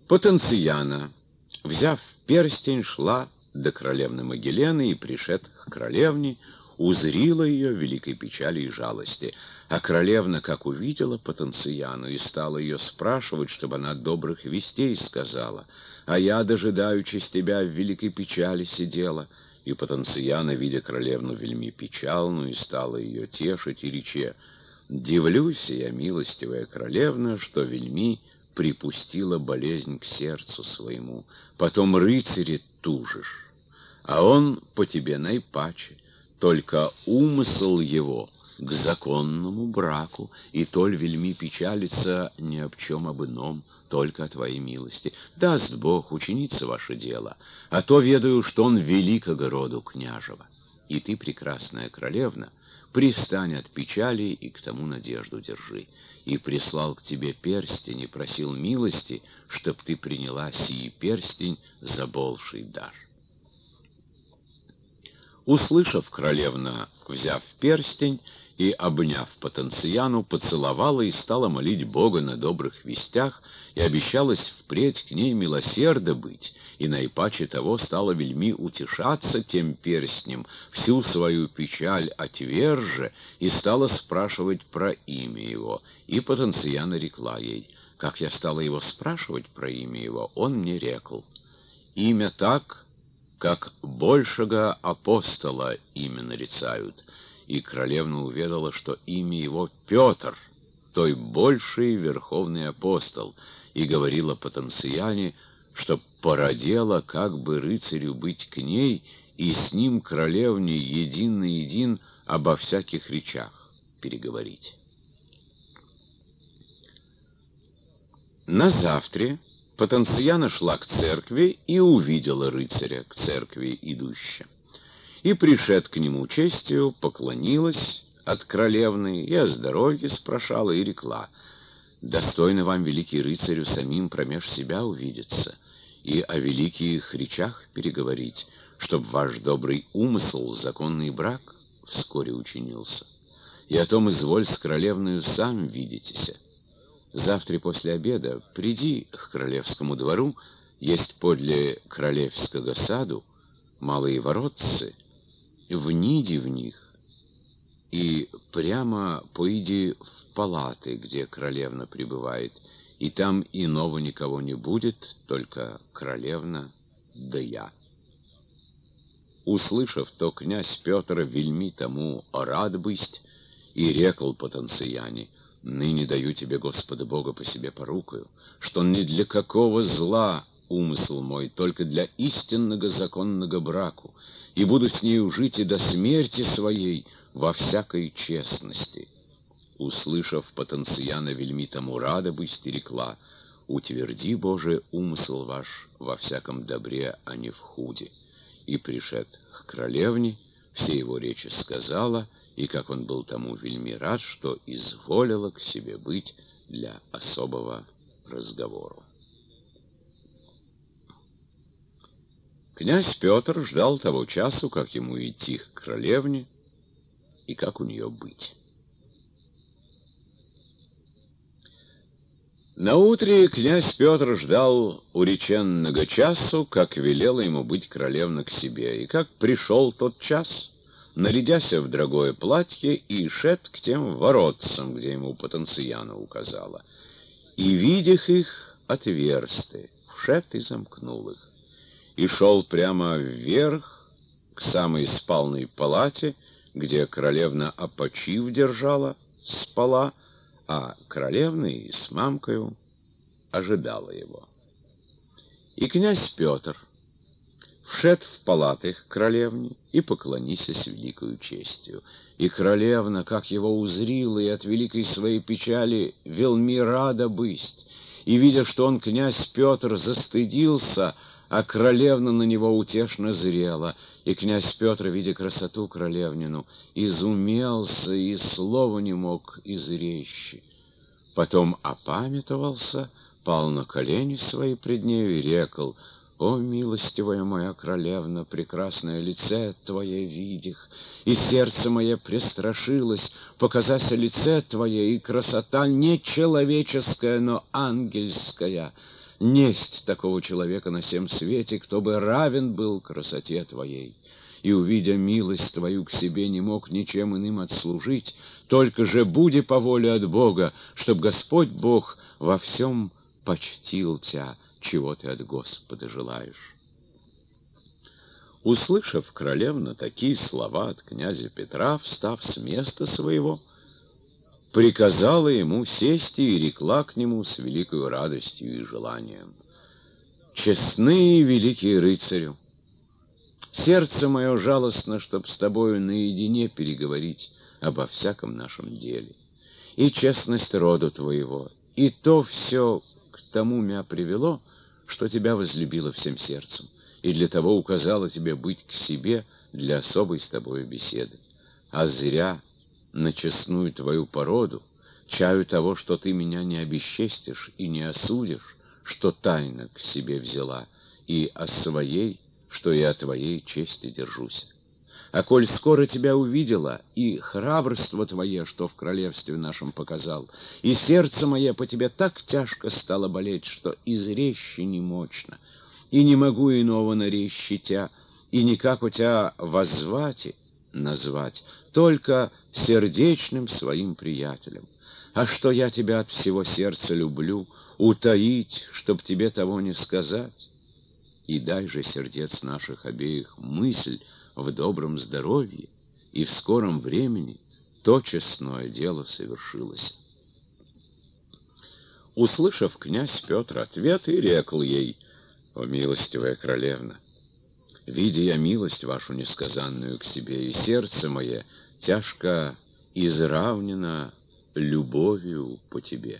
Потенцияна, взяв перстень, шла до королевны Магелены и, пришед к королевне, узрила ее в великой печали и жалости. А королевна, как увидела Потенцияну, и стала ее спрашивать, чтобы она добрых вестей сказала. А я, дожидаючись тебя, в великой печали сидела. И Потенцияна, видя королевну вельми печальную, и стала ее тешить, и рече: «Дивлюсь я, милостивая королевна, что вельми припустила болезнь к сердцу своему. Потом рыцаре тужишь, а он по тебе наипаче, только умысл его к законному браку, и толь вельми печалится ни об чем об ином, только о твоей милости. Даст Бог, ученица ваше дело, а то ведаю, что он великого роду княжего. И ты, прекрасная королевна, пристань от печали и к тому надежду держи. И прислал к тебе перстень и просил милости, чтоб ты приняла сии перстень за больший дар». Услышав, королевна, взяв перстень и, обняв Потенцияну, поцеловала и стала молить Бога на добрых вестях, и обещалась впредь к ней милосердно быть, и наипаче того стала вельми утешаться тем перстнем, всю свою печаль отверже, и стала спрашивать про имя его. И Потенцияна рекла ей: «Как я стала его спрашивать про имя его, он мне рекл: имя так, как большего апостола имя нарицают». И королевна уведала, что имя его Петр, той больший верховный апостол, и говорила Потенцияне, что породела, как бы рыцарю быть к ней, и с ним королевне един на един обо всяких речах переговорить. На завтре Потенцияна шла к церкви и увидела рыцаря к церкви идущего. И, пришед к нему честью, поклонилась от королевны и о здоровье спрашала и рекла: «Достойно вам, великий рыцарю, самим промеж себя увидеться и о великих речах переговорить, чтоб ваш добрый умысл, законный брак, вскоре учинился. И о том изволь с королевною сам видитеся. Завтра после обеда приди к королевскому двору, есть подле королевского саду малые воротцы, вниди в них и прямо пойди в палаты, где королевна пребывает, и там иного никого не будет, только королевна да я». Услышав то, князь Петр вельми тому рад бысть, и рекл Потенцияне: «Ныне даю тебе, Господа Бога, по себе порукою, что ни для какого зла умысл мой, только для истинного законного браку, и буду с нею жить и до смерти своей во всякой честности». Услышав, Потенцияна вельми тому рада бысть и рекла: «Утверди, Боже, умысл ваш во всяком добре, а не в худе». И, пришед к королевне, все его речи сказала, и как он был тому вельми рад, что изволила к себе быть для особого разговору. Князь Петр ждал того часу, как ему идти к королевне и как у нее быть. Наутре князь Петр ждал уреченного часу, как велела ему быть королевна к себе, и как пришел тот час, нарядяся в дорогое платье, и шед к тем воротцам, где ему Потенцияна указала. И, видях их, отверсты, вшед и замкнул их. И шел прямо вверх, к самой спальной палате, где королевна опочив держала, спала, а королевна и с мамкою ожидала его. И князь Петр вшед в палаты к королевне и поклонися с великою честью. И королевна, как его узрила, и от великой своей печали велми рада бысть, и, видя, что он, князь Петр, застыдился, а королевна на него утешно зрела, и князь Петр, видя красоту королевнину, изумелся и слова не мог изречь. Потом опамятовался, пал на колени свои пред нею и рекл: «О, милостивая моя королевна, прекрасное лице твое видих, и сердце мое престрашилось, показася лице твое, и красота не человеческая, но ангельская. Несть такого человека на всем свете, кто бы равен был красоте твоей, и, увидя милость твою к себе, не мог ничем иным отслужить, только же буди по воле от Бога, чтоб Господь Бог во всем почтил тебя, чего ты от Господа желаешь». Услышав королевна такие слова от князя Петра, встав с места своего, приказала ему сесть и рекла к нему с великою радостью и желанием: «Честный и великий рыцарю, сердце мое жалостно, чтоб с тобою наедине переговорить обо всяком нашем деле. И честность роду твоего, и то все к тому мя привело, что тебя возлюбила всем сердцем, и для того указала тебе быть к себе для особой с тобою беседы. А зря на честную твою породу чаю того, что ты меня не обесчестишь и не осудишь, что тайно к себе взяла, и о своей, что и о твоей чести держусь. А коль скоро тебя увидела, и храбрство твое, что в королевстве нашем показал, и сердце мое по тебе так тяжко стало болеть, что изречь немочно, и не могу иного наречь тя, и никак у тебя воззвать, назвать, только сердечным своим приятелем. А что я тебя от всего сердца люблю, утаить, чтоб тебе того не сказать. И дай же сердец наших обеих мысль в добром здоровье, и в скором времени то честное дело совершилось». Услышав, князь Петр ответ и рекл ей: «О, милостивая королевна, видя я милость вашу несказанную к себе, и сердце мое тяжко изравнено любовью по тебе.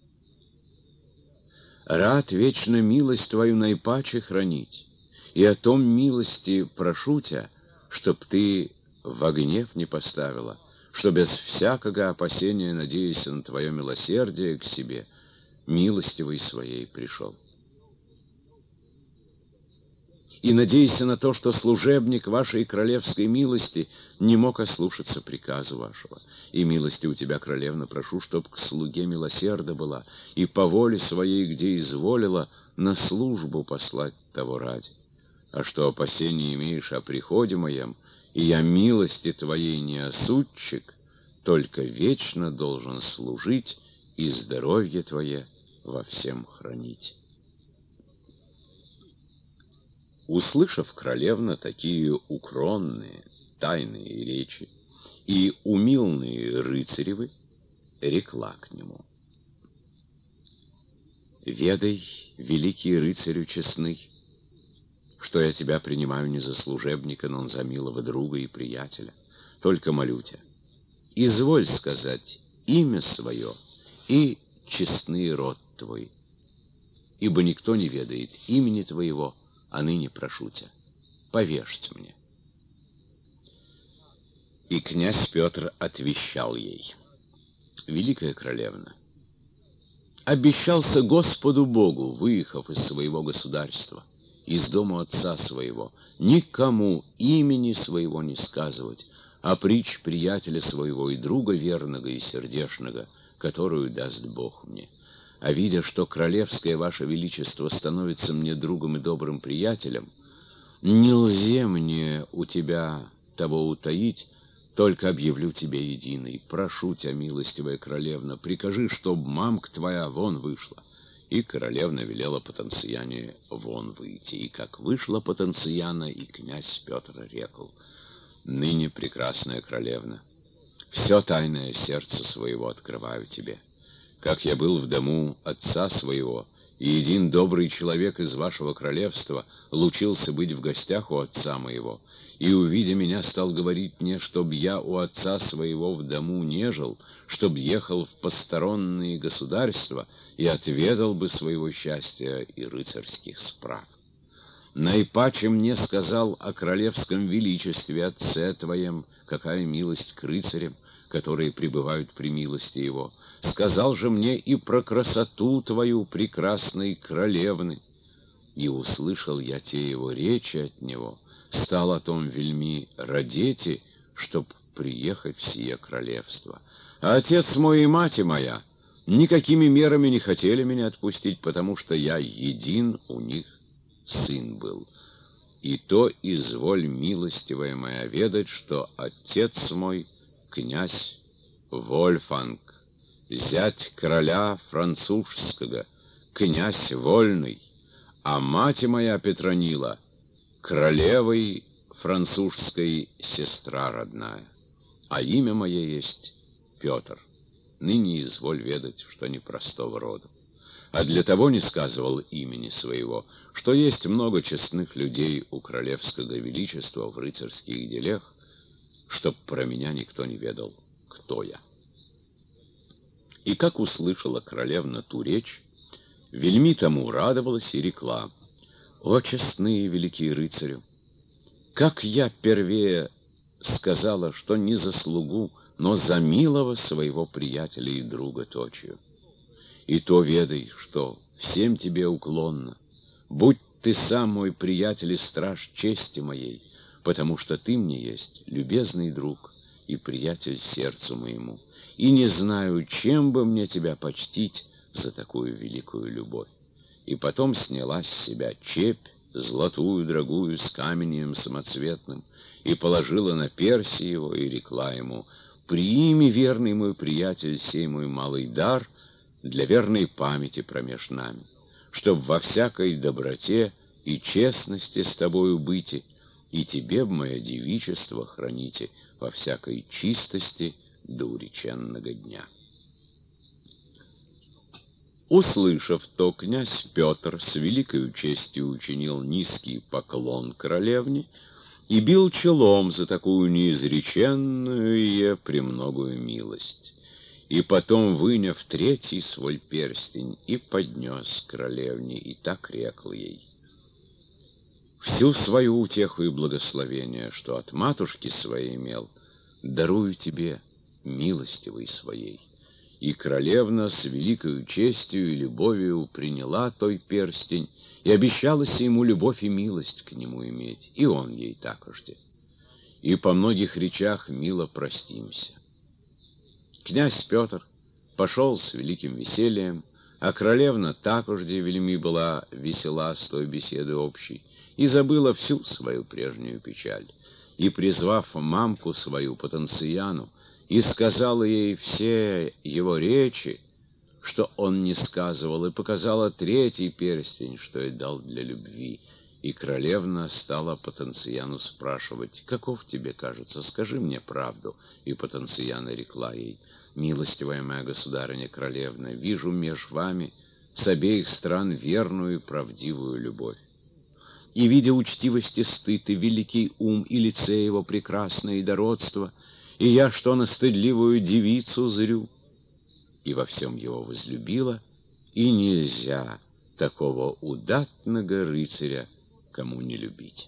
Рад вечно милость твою наипаче хранить, и о том милости прошу тебя, чтоб ты во гнев не поставила, что без всякого опасения, надеясь на твое милосердие к себе, милостивой своей пришел. И надейся на то, что служебник вашей королевской милости не мог ослушаться приказу вашего. И милости у тебя, королевна, прошу, чтоб к слуге милосерда была, и по воле своей, где изволила, на службу послать того ради. А что опасения имеешь о приходе моем, и я милости твоей не осудчик, только вечно должен служить и здоровье твое во всем хранить». Услышав королевна такие укронные, тайные речи и умилные рыцаревы, рекла к нему: «Ведай, великий рыцарю честный, что я тебя принимаю не за служебника, но за милого друга и приятеля. Только молю тебя, изволь сказать имя свое и честный род твой, ибо никто не ведает имени твоего, а ныне прошу тебя, повежьте мне». И князь Петр отвещал ей: «Великая королевна, обещался Господу Богу, выехав из своего государства, из дома отца своего, никому имени своего не сказывать, а притч приятеля своего и друга верного и сердечного, которую даст Бог мне. А видя, что королевское ваше величество становится мне другом и добрым приятелем, не лзе мне у тебя того утаить, только объявлю тебе единый. Прошу тебя, милостивая королевна, прикажи, чтоб мамка твоя вон вышла». И королевна велела Потенцияне вон выйти. И как вышла Потенцияна, и князь Петр рекл: «Ныне, прекрасная королевна, все тайное сердце своего открываю тебе. Как я был в дому отца своего, и един добрый человек из вашего королевства лучился быть в гостях у отца моего, и, увидя меня, стал говорить мне, чтоб я у отца своего в дому не жил, чтоб ехал в посторонние государства и отведал бы своего счастья и рыцарских справ. Наипаче мне сказал о королевском величестве отце твоем, какая милость к рыцарям, которые пребывают при милости его. Сказал же мне и про красоту твою, прекрасной королевны. И услышал я те его речи от него, стал о том вельми радети, чтоб приехать в сие королевство. А отец мой и мать моя никакими мерами не хотели меня отпустить, потому что я един у них сын был. И то изволь, милостивая моя, ведать, что отец мой князь Вольфанг, зять короля французского, князь вольный, а мать моя Петронила королевой французской сестра родная, а имя мое есть Петр. Ныне изволь ведать, что непростого роду. А для того не сказывал имени своего, что есть много честных людей у королевского величества в рыцарских делах, чтоб про меня никто не ведал, кто я. И как услышала королевна ту речь, вельми тому радовалась и рекла: «О, честные великие рыцарю! Как я первее сказала, что не за слугу, но за милого своего приятеля и друга точию. И то ведай, что всем тебе уклонно. Будь ты сам мой приятель и страж чести моей, потому что ты мне есть любезный друг и приятель сердцу моему, и не знаю, чем бы мне тебя почтить за такую великую любовь». И потом сняла с себя чепь, золотую, дорогую, с каменем самоцветным, и положила на перси его, и рекла ему: «Прими, верный мой приятель, сей мой малый дар для верной памяти промеж нами, чтоб во всякой доброте и честности с тобою быть, и тебе б мое девичество храните во всякой чистости до уреченного дня». Услышав то, князь Петр с великою честью учинил низкий поклон королевне и бил челом за такую неизреченную и премногую милость. И потом, выняв третий свой перстень, и поднес королевне, и так рекл ей: «Всю свою утеху и благословение, что от матушки своей имел, дарую тебе, милостивой своей». И королевна с великою честью и любовью приняла той перстень и обещалась ему любовь и милость к нему иметь, и он ей такожде. И по многих речах мило простимся. Князь Петр пошел с великим весельем, а королевна такожде вельми была весела с той беседы общей и забыла всю свою прежнюю печаль. И, призвав мамку свою Потенцияну, и сказала ей все его речи, что он не сказывал, и показала третий перстень, что ей дал для любви. И королевна стала Потенцияну спрашивать: «Каков тебе кажется? Скажи мне правду». И Потенцияна рекла ей: «Милостивая моя государыня королевна, вижу меж вами с обеих стран верную и правдивую любовь. И, видя учтивость и стыд, и великий ум, и лице его прекрасное, и дородство, и я, что на стыдливую девицу зрю, и во всем его возлюбила, и нельзя такого удатного рыцаря кому не любить».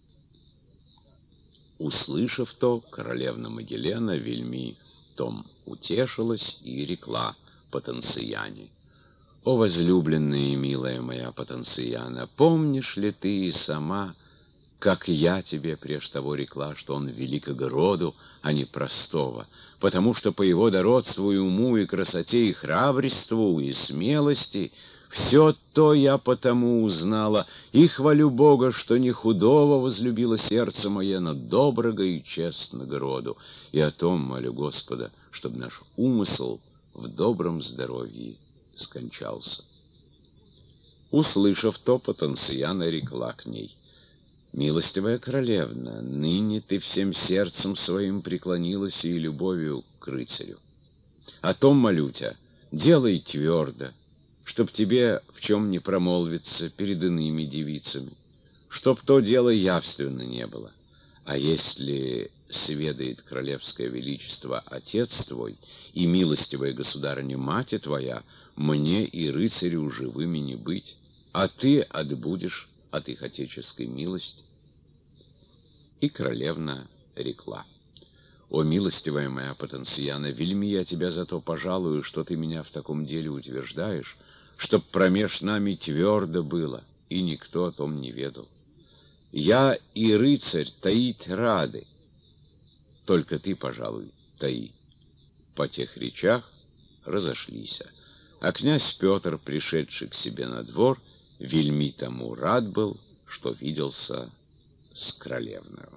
Услышав то, королевна Магелена вельми том утешилась и рекла Потенцияне: «О, возлюбленная и милая моя Потенцияна, помнишь ли ты и сама, как я тебе прежде того рекла, что он великого роду, а не простого, потому что по его дородству и уму, и красоте, и храбрству, и смелости все то я потому узнала, и хвалю Бога, что не худого возлюбило сердце мое, но доброго и честного роду, и о том молю Господа, чтобы наш умысл в добром здоровье скончался». Услышав то, Потенцияна рекла к ней: «Милостивая королевна, ныне ты всем сердцем своим преклонилась и любовью к рыцарю. О том молю тебя, делай твердо, чтоб тебе в чем не промолвиться перед иными девицами, чтоб то дело явственно не было. А если сведает королевское величество отец твой и милостивая государыня мать твоя, мне и рыцарю живыми не быть, а ты отбудешь от их отеческой милости». И королевна рекла: «О, милостивая моя Потенцияна, вельми я тебя за то пожалую, что ты меня в таком деле утверждаешь, чтоб промеж нами твердо было, и никто о том не ведал. Я и рыцарь таить рады, только ты, пожалуй, таи». По тех речах разошлись. А князь Петр, пришедший к себе на двор, вельми тому рад был, что виделся с королевною.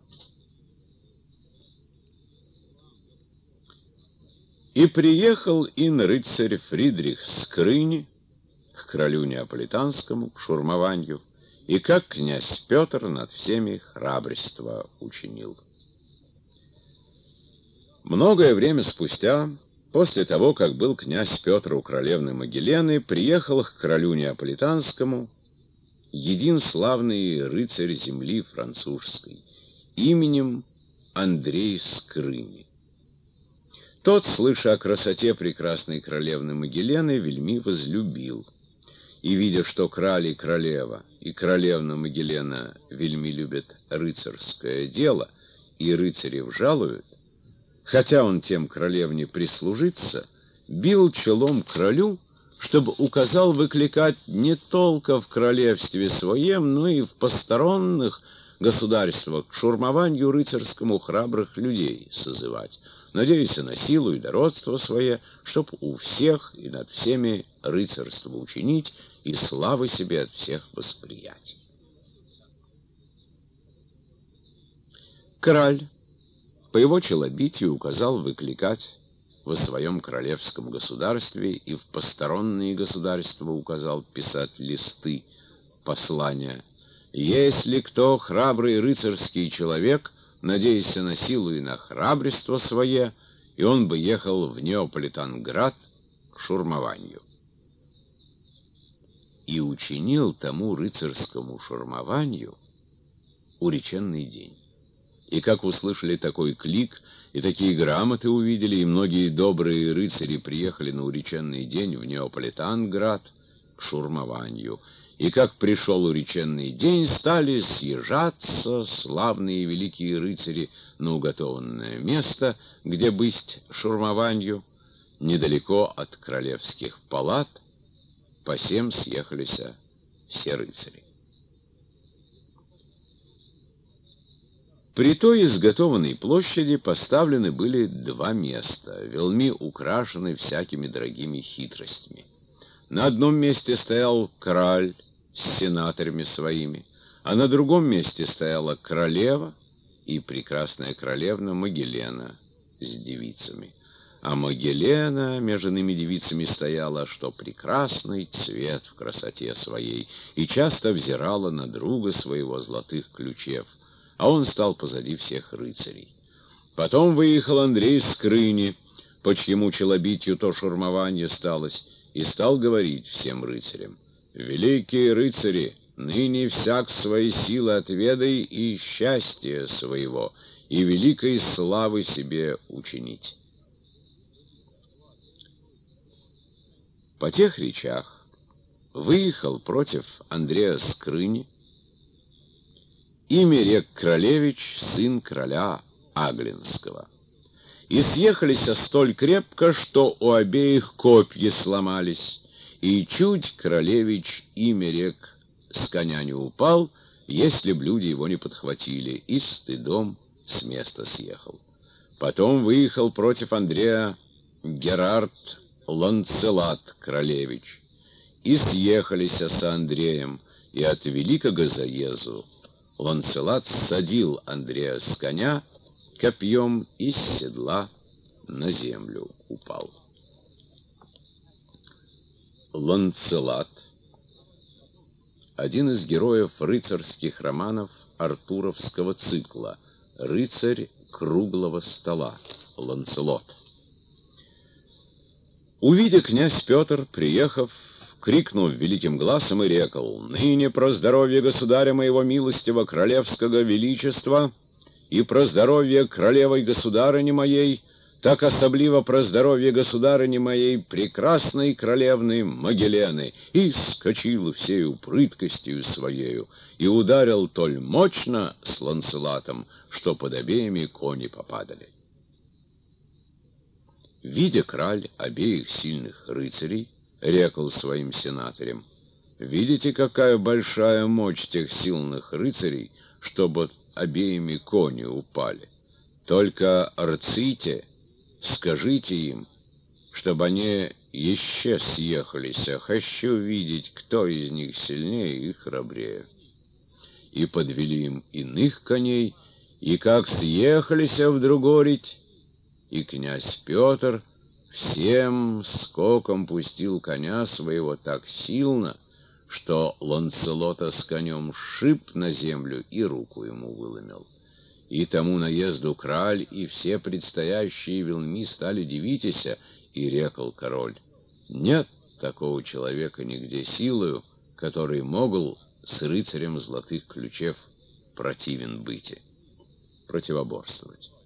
И приехал ин рыцарь Фридрих с Крыни к королю Неаполитанскому, к шурмованию, и как князь Петр над всеми храбрство учинил. Многое время спустя, после того, как был князь Петр у королевны Магелены, приехал к королю Неаполитанскому един славный рыцарь земли французской, именем Андрей Скрыни. Тот, слыша о красоте прекрасной королевны Магелены, вельми возлюбил. И, видя, что краль и королева, и королевна Магелена вельми любят рыцарское дело, и рыцарев жалуют, хотя он тем королевне прислужится, бил челом королю, чтобы указал выкликать не только в королевстве своем, но и в посторонних государствах к шурмованию рыцарскому храбрых людей созывать, надеясь на силу и дородство свое, чтоб у всех и над всеми рыцарство учинить и славы себе от всех восприять. Король по его челобитию указал выкликать во своем королевском государстве и в посторонние государства указал писать листы, послания. Если кто храбрый рыцарский человек, надеясь на силу и на храбрство свое, и он бы ехал в Неаполитанград к шурмованию. И учинил тому рыцарскому шурмованию уреченный день. И как услышали такой клик, и такие грамоты увидели, и многие добрые рыцари приехали на уреченный день в Неаполитанград к шурмованию. И как пришел уреченный день, стали съезжаться славные великие рыцари на уготованное место, где бысть шурмованию, недалеко от королевских палат, посем съехались все рыцари. При той изготованной площади поставлены были два места, велми украшены всякими дорогими хитростями. На одном месте стоял король с сенаторами своими, а на другом месте стояла королева и прекрасная королевна Магелена с девицами. А Магелена между иными девицами стояла, что прекрасный цвет в красоте своей, и часто взирала на друга своего золотых ключев, а он стал позади всех рыцарей. Потом выехал Андрей с Крыни, по чьему челобитию то шурмование сталось, и стал говорить всем рыцарям: «Великие рыцари, ныне всяк своей силы отведай и счастья своего, и великой славы себе учинить». По тех речах выехал против Андрея с Крыни Имерек Кролевич, сын короля Аглинского. И съехались столь крепко, что у обеих копья сломались, и чуть Кролевич Имерек с коня не упал, если б люди его не подхватили, и стыдом с места съехал. Потом выехал против Андрея Герард Ланцелат Кролевич, и съехались с Андреем, и от великого заезу Ланцелат ссадил Андрея с коня копьем и с седла на землю упал. Ланцелат — один из героев рыцарских романов артуровского цикла, рыцарь круглого стола, Ланцелот. Увидя князь Петр, приехав, крикнув великим гласом и рекол: «Ныне про здоровье государя моего милостивого королевского величества и про здоровье королевой государыни моей, так особливо про здоровье государыни моей прекрасной королевны Магелены», и скочил всею прыткостью своею, и ударил толь мощно с Ланцелатом, что под обеими кони попадали. Видя краль обеих сильных рыцарей, рекол своим сенаторам: «Видите, какая большая мощь тех сильных рыцарей, чтобы обеими кони упали? Только рците, скажите им, чтобы они еще съехались, а хочу видеть, кто из них сильнее и храбрее. И подвели им иных коней, и как съехались в Другорить, и князь Петр всем скоком пустил коня своего так сильно, что Ланселота с конем сшиб на землю и руку ему выломил. И тому наезду краль и все предстоящие велми стали дивитеся, и рекал король: нет такого человека нигде силою, который могл с рыцарем золотых ключев противен быти, противоборствовать.